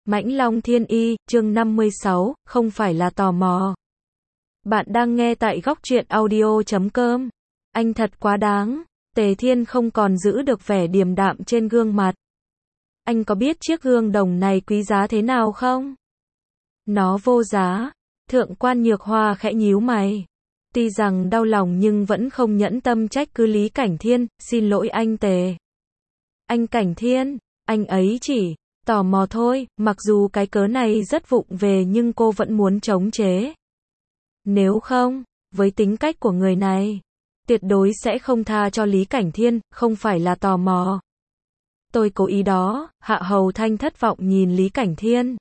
Mãnh Long Thiên Y, chương 56, không phải là tò mò. Bạn đang nghe tại góc truyện audio.com. Anh thật quá đáng. Tề Thiên không còn giữ được vẻ điềm đạm trên gương mặt. Anh có biết chiếc gương đồng này quý giá thế nào không? Nó vô giá. Thượng quan Nhược Hoa khẽ nhíu mày. Tuy rằng đau lòng nhưng vẫn không nhẫn tâm trách cứ Lý Cảnh Thiên, xin lỗi anh Tề. Anh Cảnh Thiên, anh ấy chỉ tò mò thôi, mặc dù cái cớ này rất vụng về nhưng cô vẫn muốn chống chế. Nếu không, với tính cách của người này, tuyệt đối sẽ không tha cho Lý Cảnh Thiên, không phải là tò mò. Tôi cố ý đó, Hạ Hầu Thanh thất vọng nhìn Lý Cảnh Thiên.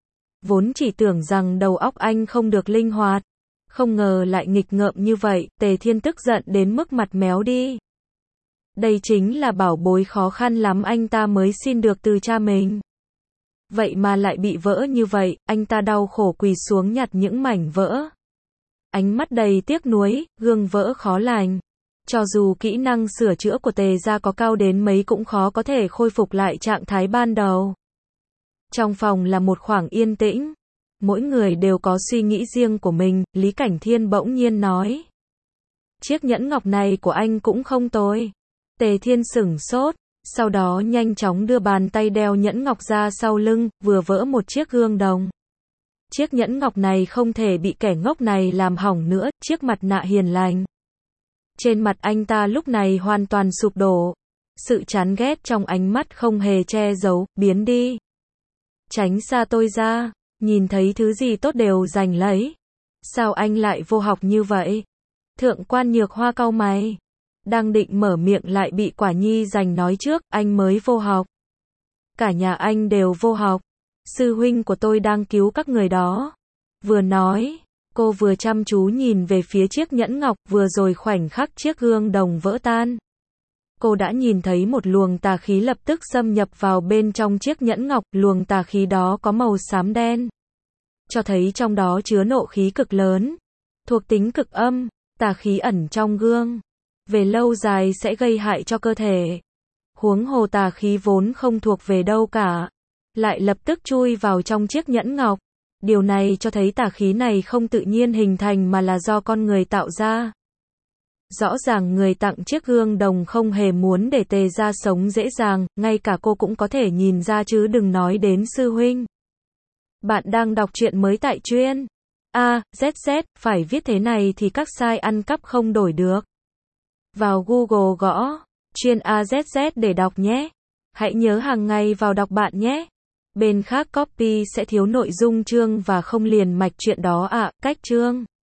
Vốn chỉ tưởng rằng đầu óc anh không được linh hoạt, không ngờ lại nghịch ngợm như vậy, Tề Thiên tức giận đến mức mặt méo đi. Đây chính là bảo bối khó khăn lắm anh ta mới xin được từ cha mình. Vậy mà lại bị vỡ như vậy, anh ta đau khổ quỳ xuống nhặt những mảnh vỡ. Ánh mắt đầy tiếc nuối, gương vỡ khó lành. Cho dù kỹ năng sửa chữa của Tề gia có cao đến mấy cũng khó có thể khôi phục lại trạng thái ban đầu. Trong phòng là một khoảng yên tĩnh. Mỗi người đều có suy nghĩ riêng của mình, Lý Cảnh Thiên bỗng nhiên nói. Chiếc nhẫn ngọc này của anh cũng không tồi. Tề Thiên sửng sốt, sau đó nhanh chóng đưa bàn tay đeo nhẫn ngọc ra sau lưng, vừa vỡ một chiếc gương đồng. Chiếc nhẫn ngọc này không thể bị kẻ ngốc này làm hỏng nữa, chiếc mặt nạ hiền lành. Trên mặt anh ta lúc này hoàn toàn sụp đổ. Sự chán ghét trong ánh mắt không hề che giấu, biến đi. Tránh xa tôi ra, nhìn thấy thứ gì tốt đều giành lấy. Sao anh lại vô học như vậy? Thượng quan Nhược Hoa cau mày. Đang định mở miệng lại bị Quả Nhi giành nói trước, anh mới vô học. Cả nhà anh đều vô học. Sư huynh của tôi đang cứu các người đó. Vừa nói, cô vừa chăm chú nhìn về phía chiếc nhẫn ngọc, vừa rồi khoảnh khắc chiếc gương đồng vỡ tan. Cô đã nhìn thấy một luồng tà khí lập tức xâm nhập vào bên trong chiếc nhẫn ngọc, luồng tà khí đó có màu xám đen. Cho thấy trong đó chứa nộ khí cực lớn, thuộc tính cực âm, tà khí ẩn trong gương. Về lâu dài sẽ gây hại cho cơ thể. Huống hồ tà khí vốn không thuộc về đâu cả, lại lập tức chui vào trong chiếc nhẫn ngọc. Điều này cho thấy tà khí này không tự nhiên hình thành mà là do con người tạo ra. Rõ ràng người tặng chiếc gương đồng không hề muốn để Tề gia sống dễ dàng, ngay cả cô cũng có thể nhìn ra chứ đừng nói đến sư huynh. Bạn đang đọc truyện mới tại truyện AZZ, phải viết thế này thì các site ăn cắp không đổi được. Vào Google gõ truyện AZZ để đọc nhé. Hãy nhớ hàng ngày vào đọc bạn nhé. Bên khác copy sẽ thiếu nội dung chương và không liền mạch truyện đó ạ. Cách chương